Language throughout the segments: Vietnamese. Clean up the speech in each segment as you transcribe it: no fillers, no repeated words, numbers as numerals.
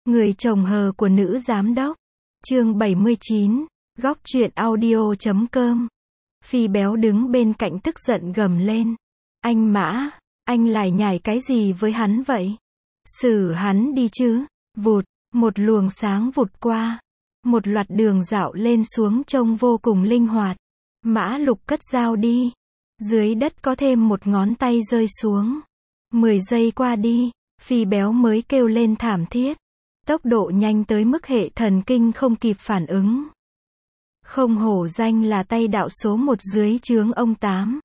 Người chồng hờ của nữ giám đốc. Chương 79, góc truyện audio.com. Phi Béo đứng bên cạnh tức giận gầm lên. Anh Mã, anh lải nhải cái gì với hắn vậy? Xử hắn đi chứ. Vụt, một luồng sáng vụt qua. Một loạt đường dạo lên xuống trông vô cùng linh hoạt. Mã Lục cất dao đi. Dưới đất có thêm một ngón tay rơi xuống. 10 giây qua đi, Phi Béo mới kêu lên thảm thiết. Tốc độ nhanh tới mức hệ thần kinh không kịp phản ứng. Không hổ danh là tay đạo số 1 dưới trướng ông Tám.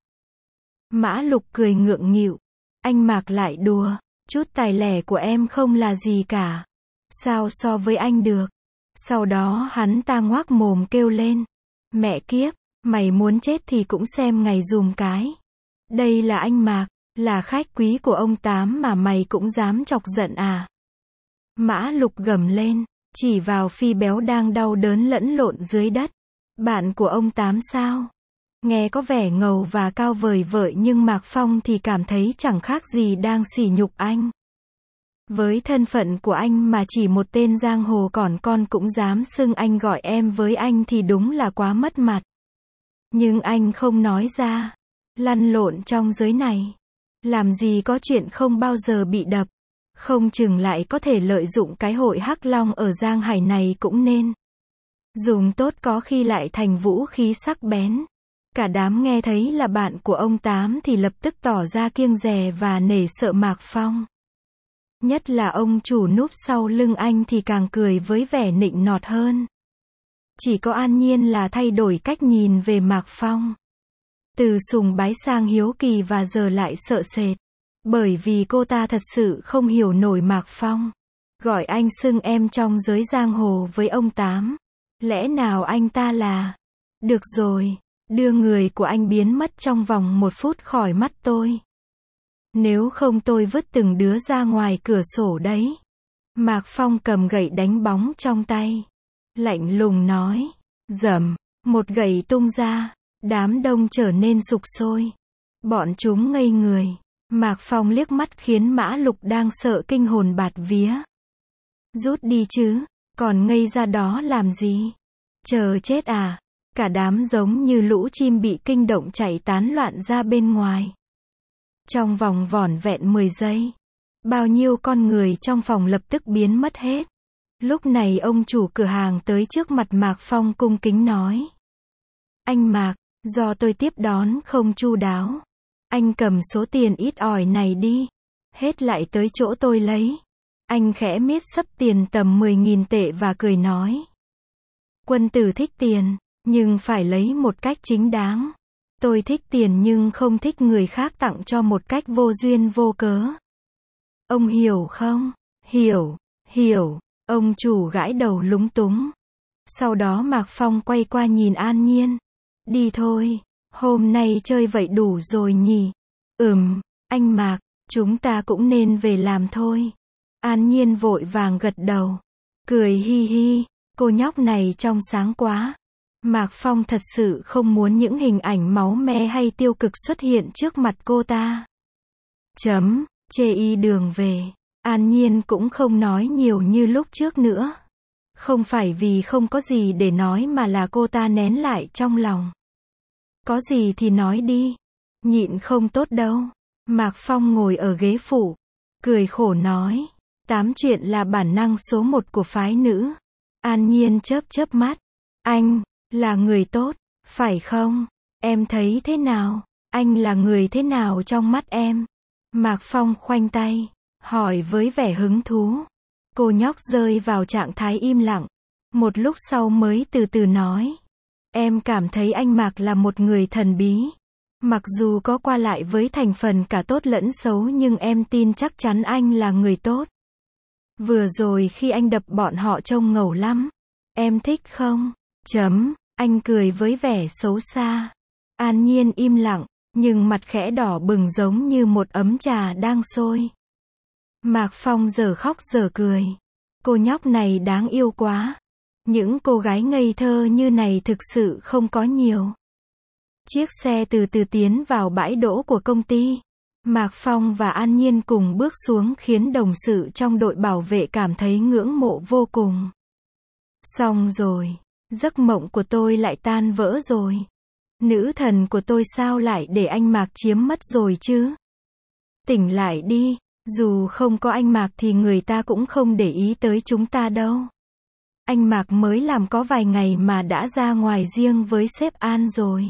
Mã Lục cười ngượng nghịu. Anh Mạc lại đùa. Chút tài lẻ của em không là gì cả. Sao so với anh được? Sau đó hắn ta ngoác mồm kêu lên. Mẹ kiếp, mày muốn chết thì cũng xem ngày dùm cái. Đây là anh Mạc, là khách quý của ông Tám mà mày cũng dám chọc giận à? Mã Lục gầm lên, chỉ vào Phi Béo đang đau đớn lẫn lộn dưới đất. Bạn của ông Tám sao? Nghe có vẻ ngầu và cao vời vợi nhưng Mạc Phong thì cảm thấy chẳng khác gì đang sỉ nhục anh. Với thân phận của anh mà chỉ một tên giang hồ còn con cũng dám xưng anh gọi em với anh thì đúng là quá mất mặt. Nhưng anh không nói ra. Lăn lộn trong giới này. Làm gì có chuyện không bao giờ bị đập. Không chừng lại có thể lợi dụng cái hội Hắc Long ở Giang Hải này cũng nên. Dùng tốt có khi lại thành vũ khí sắc bén. Cả đám nghe thấy là bạn của ông Tám thì lập tức tỏ ra kiêng dè và nể sợ Mạc Phong. Nhất là ông chủ núp sau lưng anh thì càng cười với vẻ nịnh nọt hơn. Chỉ có An Nhiên là thay đổi cách nhìn về Mạc Phong. Từ sùng bái sang hiếu kỳ và giờ lại sợ sệt. Bởi vì cô ta thật sự không hiểu nổi Mạc Phong. Gọi anh xưng em trong giới giang hồ với ông Tám. Lẽ nào anh ta là... Được rồi, đưa người của anh biến mất trong vòng 1 phút khỏi mắt tôi. Nếu không tôi vứt từng đứa ra ngoài cửa sổ đấy. Mạc Phong cầm gậy đánh bóng trong tay. Lạnh lùng nói. Rầm, một gậy tung ra. Đám đông trở nên sục sôi. Bọn chúng ngây người. Mạc Phong liếc mắt khiến Mã Lục đang sợ kinh hồn bạt vía. Rút đi chứ, còn ngây ra đó làm gì? Chờ chết à? Cả đám giống như lũ chim bị kinh động chạy tán loạn ra bên ngoài. Trong vòng vỏn vẹn 10 giây, bao nhiêu con người trong phòng lập tức biến mất hết. Lúc này ông chủ cửa hàng tới trước mặt Mạc Phong cung kính nói. Anh Mạc, do tôi tiếp đón không chu đáo. Anh cầm số tiền ít ỏi này đi. Hết lại tới chỗ tôi lấy. Anh khẽ miết xấp tiền tầm 10.000 tệ và cười nói. Quân tử thích tiền, nhưng phải lấy một cách chính đáng. Tôi thích tiền nhưng không thích người khác tặng cho một cách vô duyên vô cớ. Ông hiểu không? Hiểu. Ông chủ gãi đầu lúng túng. Sau đó Mạc Phong quay qua nhìn An Nhiên. Đi thôi, hôm nay chơi vậy đủ rồi nhỉ? Anh Mạc, chúng ta cũng nên về làm thôi. An Nhiên vội vàng gật đầu. Cười hi hi, cô nhóc này trong sáng quá. Mạc Phong thật sự không muốn những hình ảnh máu me hay tiêu cực xuất hiện trước mặt cô ta. Chê y đường về. An Nhiên cũng không nói nhiều như lúc trước nữa. Không phải vì không có gì để nói mà là cô ta nén lại trong lòng. Có gì thì nói đi. Nhịn không tốt đâu. Mạc Phong ngồi ở ghế phụ. Cười khổ nói. 8 chuyện là bản năng số 1 của phái nữ. An Nhiên chớp mắt. Anh là người tốt, phải không? Em thấy thế nào? Anh là người thế nào trong mắt em? Mạc Phong khoanh tay, hỏi với vẻ hứng thú. Cô nhóc rơi vào trạng thái im lặng. Một lúc sau mới từ từ nói. Em cảm thấy anh Mạc là một người thần bí. Mặc dù có qua lại với thành phần cả tốt lẫn xấu nhưng em tin chắc chắn anh là người tốt. Vừa rồi khi anh đập bọn họ trông ngầu lắm. Em thích không? Anh cười với vẻ xấu xa. An Nhiên im lặng, nhưng mặt khẽ đỏ bừng giống như một ấm trà đang sôi. Mạc Phong giờ khóc giờ cười. Cô nhóc này đáng yêu quá. Những cô gái ngây thơ như này thực sự không có nhiều. Chiếc xe từ từ tiến vào bãi đỗ của công ty. Mạc Phong và An Nhiên cùng bước xuống khiến đồng sự trong đội bảo vệ cảm thấy ngưỡng mộ vô cùng. Xong rồi. Giấc mộng của tôi lại tan vỡ rồi. Nữ thần của tôi sao lại để anh Mạc chiếm mất rồi chứ? Tỉnh lại đi, dù không có anh Mạc thì người ta cũng không để ý tới chúng ta đâu. Anh Mạc mới làm có vài ngày mà đã ra ngoài riêng với sếp An rồi.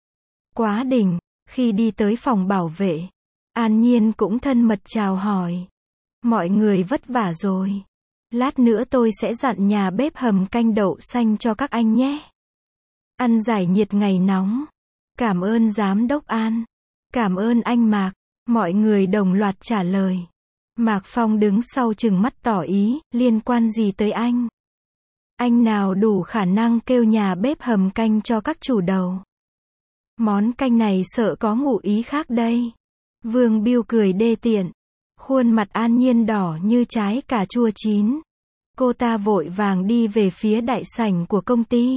Quá đỉnh, khi đi tới phòng bảo vệ, An Nhiên cũng thân mật chào hỏi. Mọi người vất vả rồi. Lát nữa tôi sẽ dặn nhà bếp hầm canh đậu xanh cho các anh nhé. Ăn giải nhiệt ngày nóng. Cảm ơn giám đốc An. Cảm ơn anh Mạc. Mọi người đồng loạt trả lời. Mạc Phong đứng sau trừng mắt tỏ ý, liên quan gì tới anh? Anh nào đủ khả năng kêu nhà bếp hầm canh cho các chủ đầu? Món canh này sợ có ngụ ý khác đây. Vương Biêu cười đê tiện. Khuôn mặt An Nhiên đỏ như trái cà chua chín. Cô ta vội vàng đi về phía đại sảnh của công ty.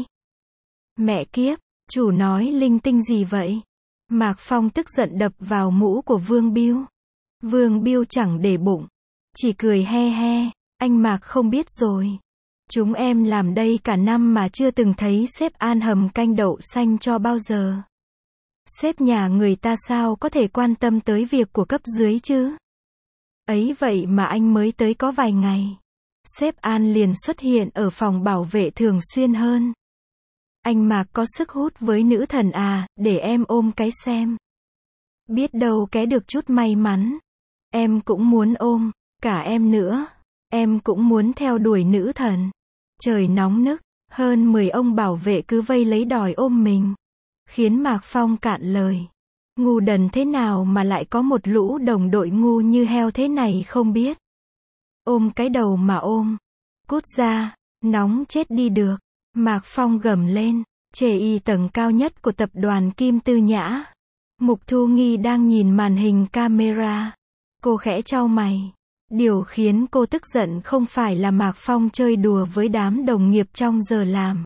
Mẹ kiếp, chủ nói linh tinh gì vậy? Mạc Phong tức giận đập vào mũ của Vương Biêu. Vương Biêu chẳng để bụng, chỉ cười he he, anh Mạc không biết rồi. Chúng em làm đây cả năm mà chưa từng thấy sếp An hầm canh đậu xanh cho bao giờ. Sếp nhà người ta sao có thể quan tâm tới việc của cấp dưới chứ? Ấy vậy mà anh mới tới có vài ngày. Sếp An liền xuất hiện ở phòng bảo vệ thường xuyên hơn. Anh Mạc có sức hút với nữ thần à, để em ôm cái xem. Biết đâu ké được chút may mắn. Em cũng muốn ôm, cả em nữa. Em cũng muốn theo đuổi nữ thần. Trời nóng nức, hơn 10 ông bảo vệ cứ vây lấy đòi ôm mình. Khiến Mạc Phong cạn lời. Ngu đần thế nào mà lại có một lũ đồng đội ngu như heo thế này không biết. Ôm cái đầu mà ôm. Cút ra, nóng chết đi được. Mạc Phong gầm lên. Chê y tầng cao nhất của tập đoàn Kim Tư Nhã. Mục Thu Nghi đang nhìn màn hình camera. Cô khẽ chau mày. Điều khiến cô tức giận không phải là Mạc Phong chơi đùa với đám đồng nghiệp trong giờ làm.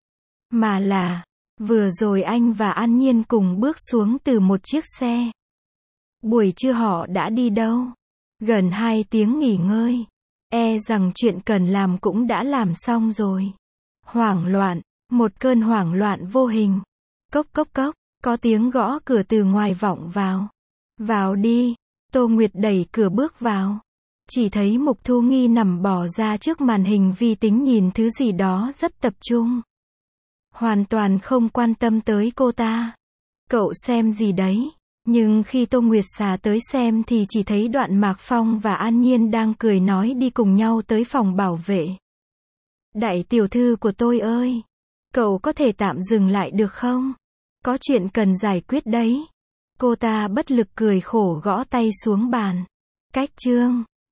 Mà là, vừa rồi anh và An Nhiên cùng bước xuống từ một chiếc xe. Buổi trưa họ đã đi đâu? Gần 2 tiếng nghỉ ngơi. E rằng chuyện cần làm cũng đã làm xong rồi. Hoảng loạn, một cơn hoảng loạn vô hình. Cốc cốc cốc, có tiếng gõ cửa từ ngoài vọng vào. Vào đi, Tô Nguyệt đẩy cửa bước vào. Chỉ thấy Mục Thu Nghi nằm bò ra trước màn hình vi tính nhìn thứ gì đó rất tập trung. Hoàn toàn không quan tâm tới cô ta. Cậu xem gì đấy? Nhưng khi Tô Nguyệt xà tới xem thì chỉ thấy đoạn Mạc Phong và An Nhiên đang cười nói đi cùng nhau tới phòng bảo vệ. Đại tiểu thư của tôi ơi! Cậu có thể tạm dừng lại được không? Có chuyện cần giải quyết đấy. Cô ta bất lực cười khổ gõ tay xuống bàn. Cách chương.